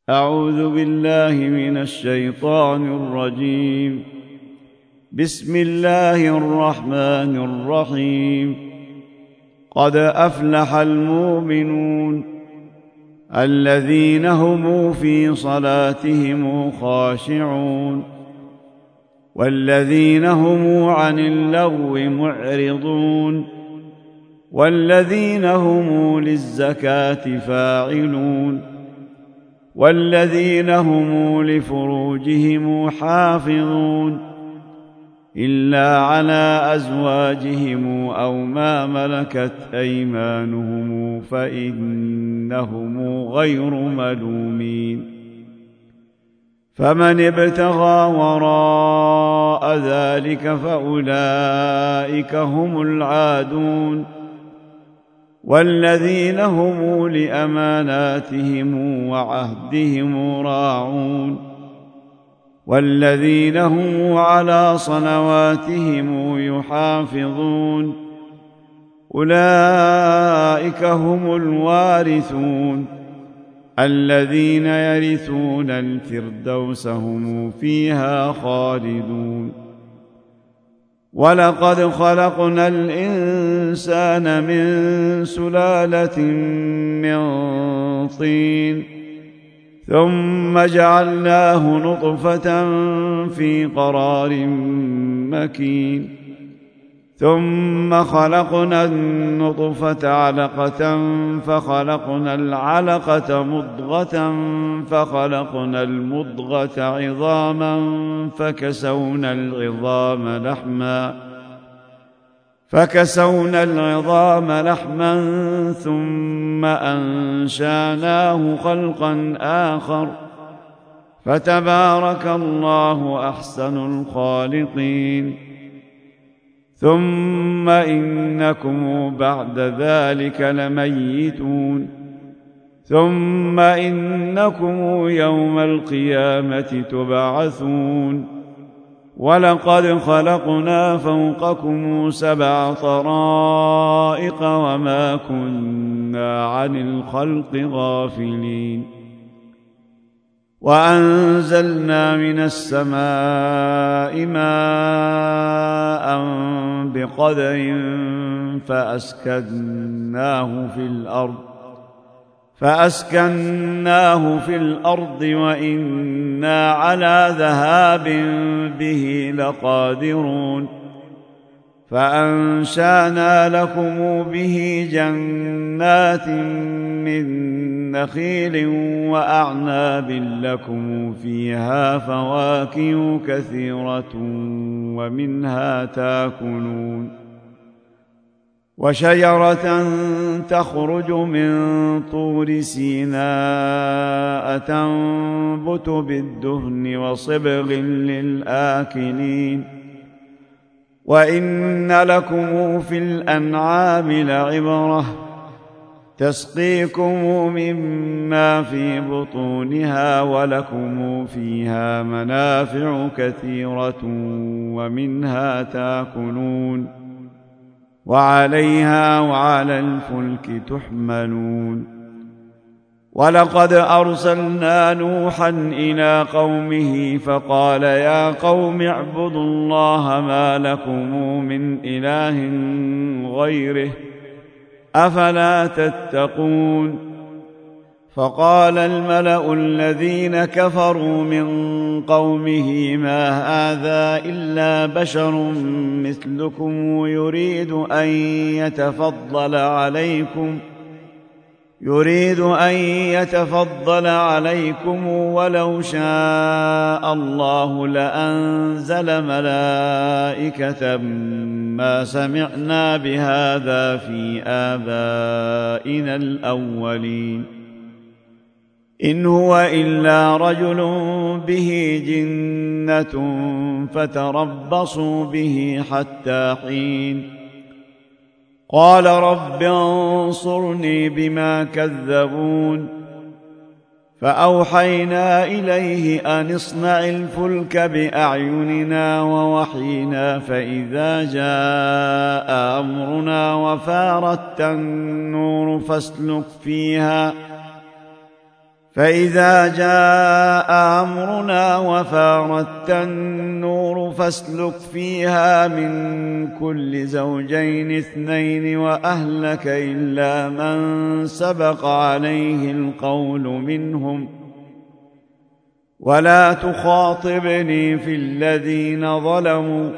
أعوذ بالله من الشيطان الرجيم. بسم الله الرحمن الرحيم. قد أفلح المؤمنون الذين هم في صلاتهم خاشعون والذين هم عن اللغو معرضون والذين هم للزكاة فاعلون والذين هم لفروجهم حافظون إلا على أزواجهم أو ما ملكت أيمانهم فإنهم غير ملومين. فمن ابتغى وراء ذلك فأولئك هم العادون والذين هم لأماناتهم وعهدهم راعون والذين هم على صلواتهم يحافظون أولئك هم الوارثون الذين يرثون الفردوس هم فيها خالدون. ولقد خلقنا الإنسان من سلالة من طين ثم جعلناه نطفة في قرار مكين ثم خلقنا النطفة علقة فخلقنا العلقة مضغة فخلقنا المضغة عظاما فكسونا العظام لحما ثم أنشأناه خلقا آخر فتبارك الله أحسن الخالقين. ثم إنكم بعد ذلك لميتون ثم إنكم يوم القيامة تبعثون. ولقد خلقنا فوقكم 7 طرائق وما كنا عن الخلق غافلين. وأنزلنا من السماء ماء بقدر فأسكناه في الأرض وإنا على ذهاب به لقادرون. فأنشأنا لكم به جنات من نخيل وأعناب لكم فيها فواكه كثيرة ومنها تأكلون. وشجرة تخرج من طور سيناء تنبت بالدهن وصبغ للآكلين. وإن لكم في الأنعام لعبرة تسقيكم مما في بطونها ولكم فيها منافع كثيرة ومنها تأكلون وعليها وعلى الفلك تحملون. ولقد أرسلنا نوحا إلى قومه فقال يا قوم اعبدوا الله ما لكم من إله غيره أفلا تتقون. فقال الملأ الذين كفروا من قومه ما هذا إلا بشر مثلكم يريد أن يتفضل عليكم ولو شاء الله لأنزل ملائكة ما سمعنا بهذا في آبائنا الأولين إن هو إلا رجل به جنة فتربصوا به حتى حين. قال رب انصرني بما كذبون. فأوحينا إليه أن اصنع الفلك بأعيننا ووحينا فإذا جاء أمرنا وفارت النور فإذا جاء أمرنا وفارت النور فاسلك فيها من كل زوجين اثنين وأهلك إلا من سبق عليه القول منهم ولا تخاطبني في الذين ظلموا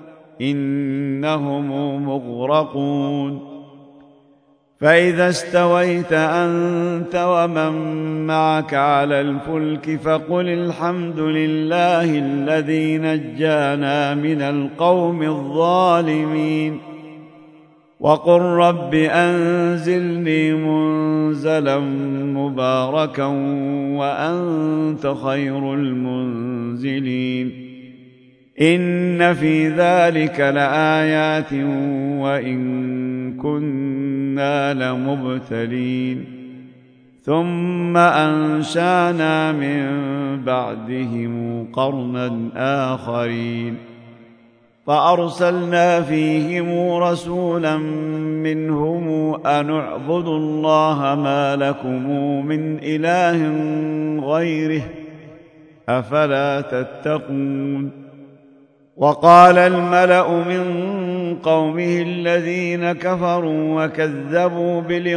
إنهم مغرقون فإذا استويت أنت ومن معك على الفلك فقل الحمد لله الذي نجانا من القوم الظالمين وقل رب أنزلني منزلا مباركا وأنت خير المنزلين إن في ذلك لآيات وإن كنا لمبتلين ثم أنشأنا من بعدهم قرنا آخرين فأرسلنا فيهم رسولا منهم أن اعبدوا الله ما لكم من إله غيره أفلا تتقون وقال الملأ من قومه الذين كفروا وكذبوا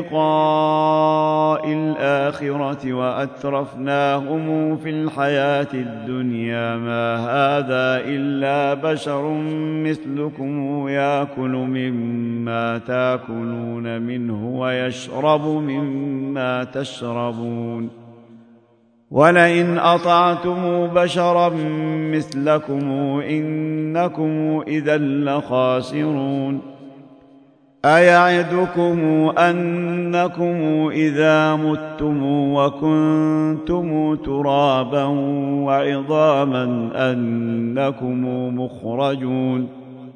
بلقاء الآخرة وأترفناهم في الحياة الدنيا ما هذا إلا بشر مثلكم يأكل مما تأكلون منه ويشرب مما تشربون ولئن أطعتم بشرا مثلكم إنكم إذا لخاسرون أيعدكم أنكم إذا متم وكنتم ترابا وعظاما أنكم مخرجون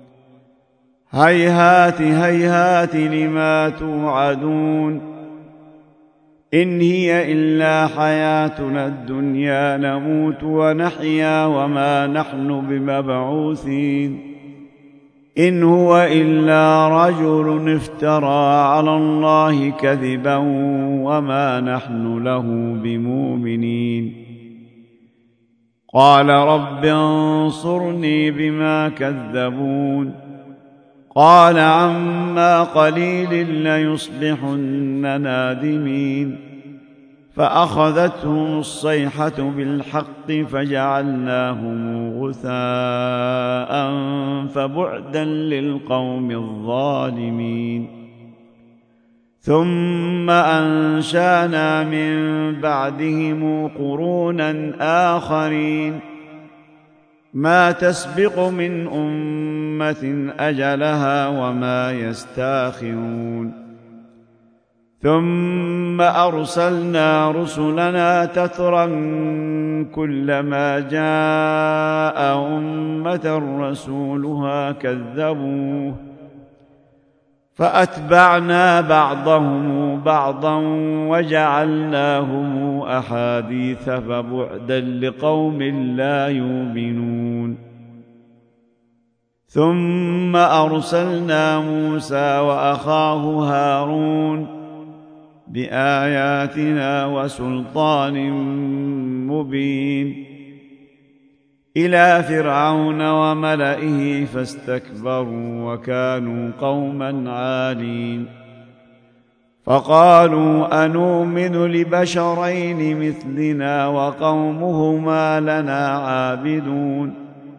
هيهات هيهات لما توعدون إن هي إلا حياتنا الدنيا نموت ونحيا وما نحن بمبعوثين إن هو إلا رجل افترى على الله كذبا وما نحن له بمؤمنين قال رب انصرني بما كذبون قال عما قليل ليصبحن نادمين فأخذتهم الصيحة بالحق فجعلناهم غثاء فبعدا للقوم الظالمين ثم أنشأنا من بعدهم قرونا آخرين ما تسبق من أمة أجلها وما يستاخرون ثم أرسلنا رسلنا تترا كلما جاء أمة رسولها كذبوه فأتبعنا بعضهم بعضا وجعلناهم أحاديث فبعدا لقوم لا يؤمنون ثم أرسلنا موسى وأخاه هارون بآياتنا وسلطان مبين إلى فرعون وملئه فاستكبروا وكانوا قوما عالين فقالوا أنؤمن لبشرين مثلنا وقومهما لنا عابدون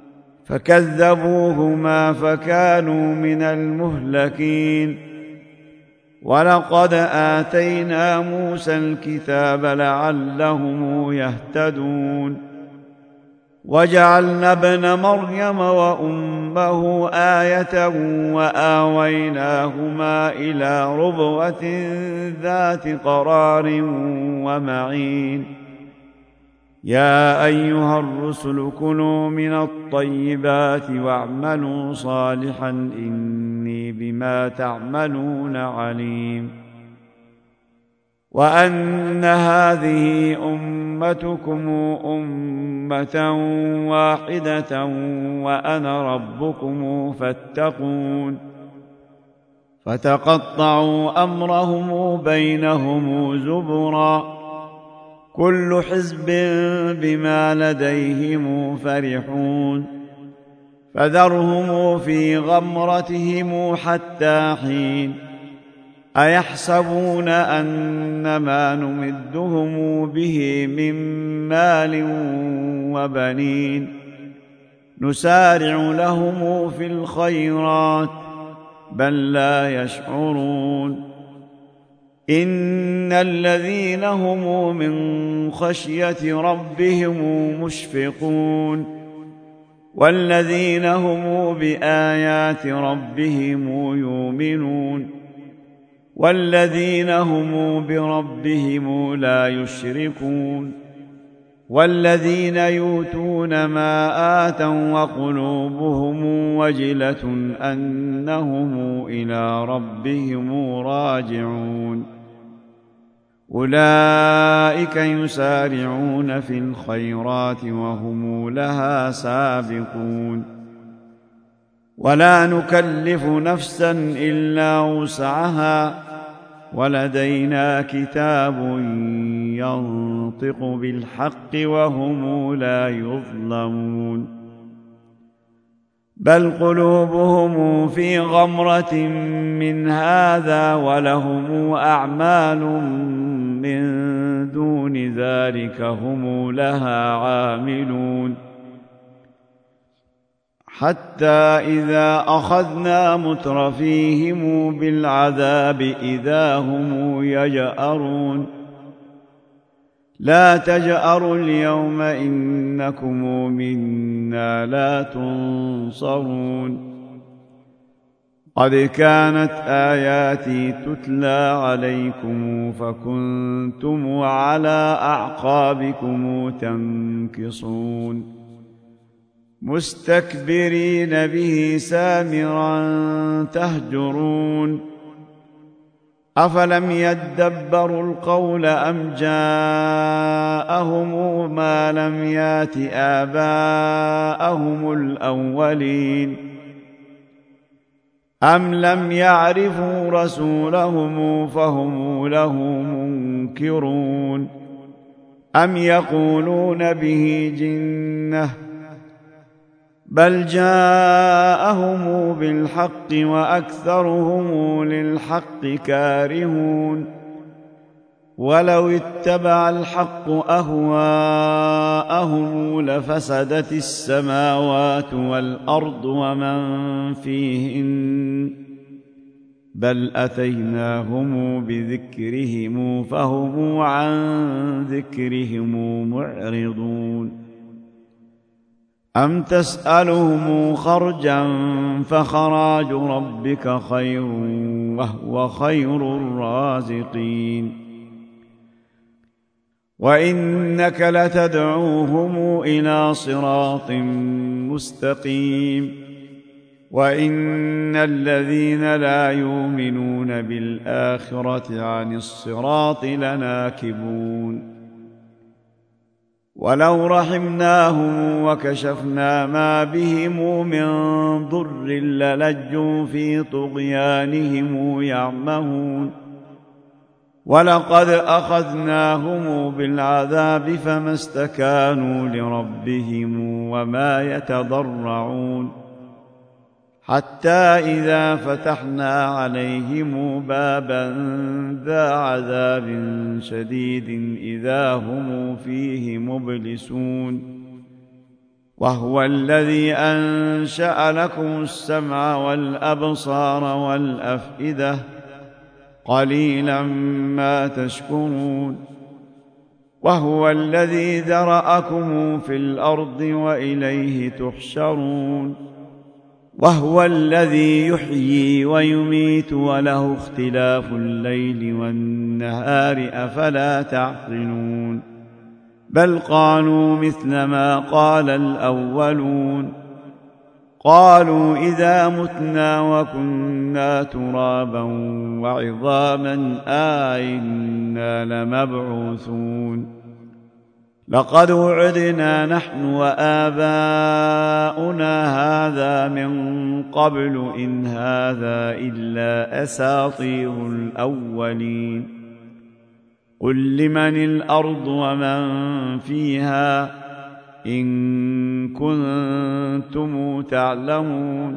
فكذبوهما فكانوا من المهلكين ولقد آتينا موسى الكتاب لعلهم يهتدون وجعلنا ابن مريم وأمه آية وآويناهما إلى ربوة ذات قرار ومعين يا أيها الرسل كلوا من الطيبات واعملوا صالحا إني بما تعملون عليم وأن هذه أمتكم أمة واحدة وأنا ربكم فاتقون فتقطعوا أمرهم بينهم زبرا كل حزب بما لديهم فرحون فذرهم في غمرتهم حتى حين أيحسبون أن ما نمدهم به من مال وبنين نسارع لهم في الخيرات بل لا يشعرون إن الذين هم من خشية ربهم مشفقون والذين هم بآيات ربهم يؤمنون والذين هم بربهم لا يشركون والذين يؤتون ما آتوا وقلوبهم وجلة أنهم إلى ربهم راجعون أولئك يسارعون في الخيرات وهم لها سابقون ولا نكلف نفسا إلا وسعها ولدينا كتاب ينطق بالحق وهم لا يظلمون بل قلوبهم في غمرة من هذا ولهم أعمال من دون ذلك هم لها عاملون حتى إذا أخذنا مترفيهم بالعذاب إذا هم يجأرون لا تجأروا اليوم إنكم منا لا تنصرون قد كانت آياتي تتلى عليكم فكنتم على أعقابكم تنكصون مستكبرين به سامرا تهجرون أفلم يدبروا القول أم جاءهم ما لم يات آباءهم الأولين أم لم يعرفوا رسولهم فهم له منكرون أم يقولون به جنة بل جاءهم بالحق وأكثرهم للحق كارهون ولو اتبع الحق أهواءهم لفسدت السماوات والأرض ومن فيهن بل أتيناهم بذكرهم فهم عن ذكرهم معرضون أم تسألهم خرجا فخراج ربك خير وهو خير الرازقين وإنك لتدعوهم إلى صراط مستقيم وإن الذين لا يؤمنون بالآخرة عن الصراط لناكبون ولو رحمناهم وكشفنا ما بهم من ضر للجوا في طغيانهم يعمهون ولقد أخذناهم بالعذاب فما استكانوا لربهم وما يتضرعون حتى إذا فتحنا عليهم بابا ذا عذاب شديد إذا هم فيه مبلسون وهو الذي أنشأ لكم السمع والأبصار والأفئدة قليلا ما تشكرون وهو الذي ذرأكم في الأرض وإليه تحشرون وهو الذي يحيي ويميت وله اختلاف الليل والنهار أفلا تعقلون بل قالوا مثل ما قال الأولون قالوا إذا متنا وكنا ترابا وعظاما أئنا لمبعوثون لقد وعدنا نحن وآباؤنا هذا من قبل إن هذا إلا أساطير الأولين قل لمن الأرض ومن فيها إن كنتم تعلمون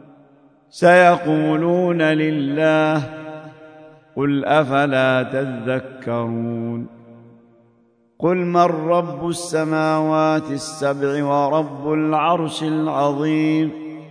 سيقولون لله قل أفلا تذكرون قل من رب السماوات السبع ورب العرش العظيم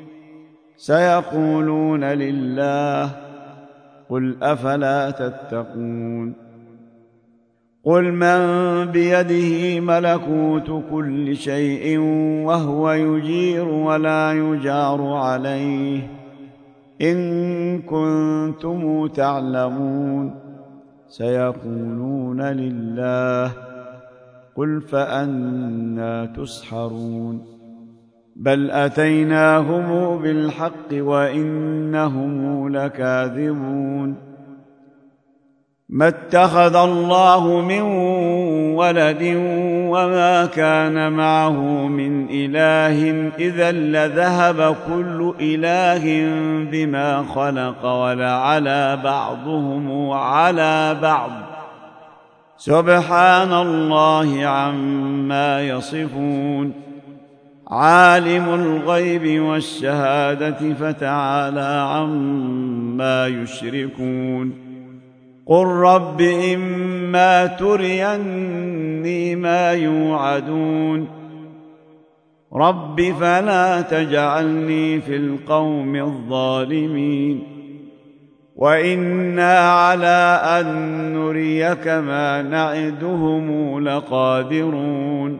سيقولون لله قل أفلا تتقون قل من بيده ملكوت كل شيء وهو يجير ولا يجار عليه إن كنتم تعلمون سيقولون لله قل فأنى تسحرون بل أتيناهم بالحق وإنهم لكاذبون ما اتخذ الله من ولد وما كان معه من إله إذا لذهب كل إله بما خلق ولعلى بعضهم على بعض سبحان الله عما يصفون عالم الغيب والشهادة فتعالى عما يشركون قل رب إما تريني ما يوعدون رب فلا تجعلني في القوم الظالمين وإنا على أن نريك ما نعدهم لقادرون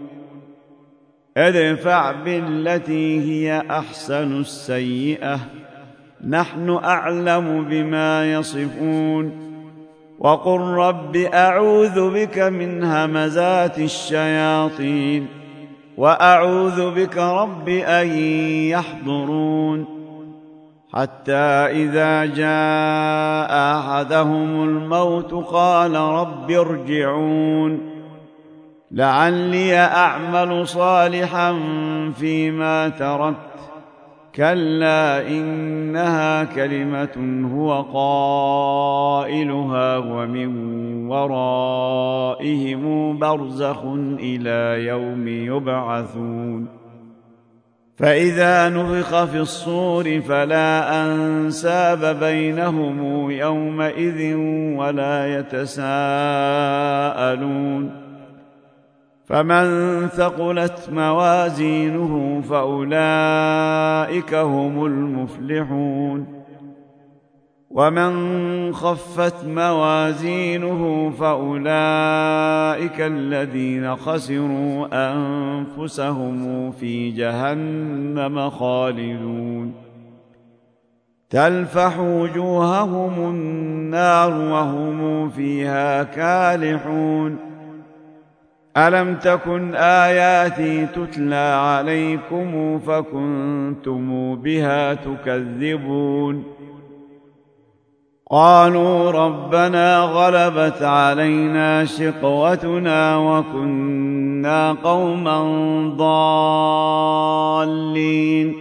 ادفع بالتي هي أحسن السيئة نحن أعلم بما يصفون وقل رب أعوذ بك من همزات الشياطين وأعوذ بك رب أن يحضرون حتى إذا جاء أحدهم الموت قال رب ارجعون لعلي أعمل صالحا فيما تركت كلا إنها كلمة هو قائلها ومن ورائهم برزخ إلى يوم يبعثون فإذا نفخ في الصور فلا أنساب بينهم يومئذ ولا يتساءلون فمن ثقلت موازينه فأولئك هم المفلحون ومن خفت موازينه فأولئك الذين خسروا أنفسهم في جهنم خالدون تلفح وجوههم النار وهم فيها كالحون ألم تكن آياتي تتلى عليكم فكنتم بها تكذبون قالوا ربنا غلبت علينا شقوتنا وكنا قوما ضالين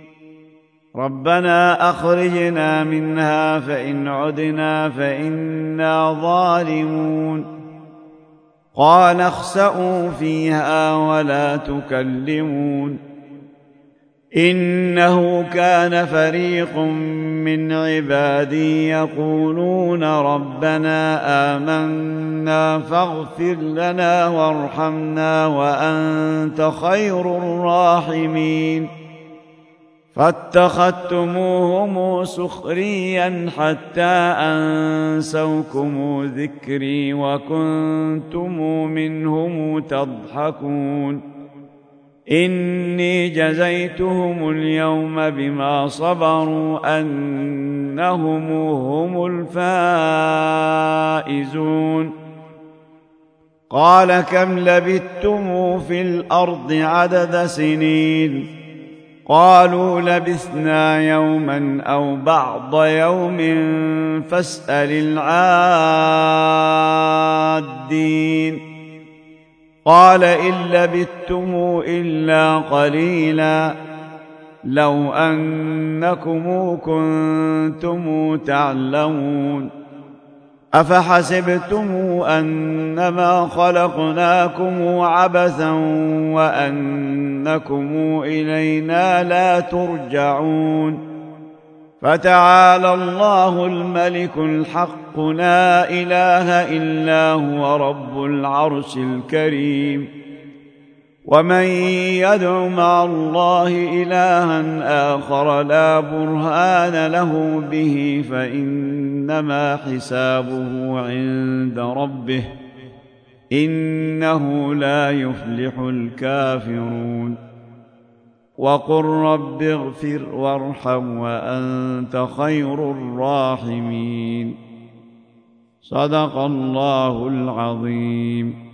ربنا أخرجنا منها فإن عدنا فإنا ظالمون قال اخسئوا فيها ولا تكلمون إنه كان فريق من عبادي يقولون ربنا آمنا فاغفر لنا وارحمنا وأنت خير الراحمين فاتخذتموهم سخريا حتى أنسوكم ذكري وكنتم منهم تضحكون إني جزيتهم اليوم بما صبروا أنهم هم الفائزون قال كم لبثتم في الأرض عدد سنين قالوا لبثنا يوما أو بعض يوم فاسأل العادين قال إن لبثتم إلا قليلا لو أنكم كنتم تعلمون أفحسبتم أنما خلقناكم عبثا وأنكم إلينا لا ترجعون فتعالى الله الملك الحق لا إله إلا هو رب العرش الكريم ومن يدع مع الله إلها آخر لا برهان له به فإنما حسابه عند ربه إنه لا يفلح الكافرون وقل رب اغفر وارحم وأنت خير الراحمين صدق الله العظيم.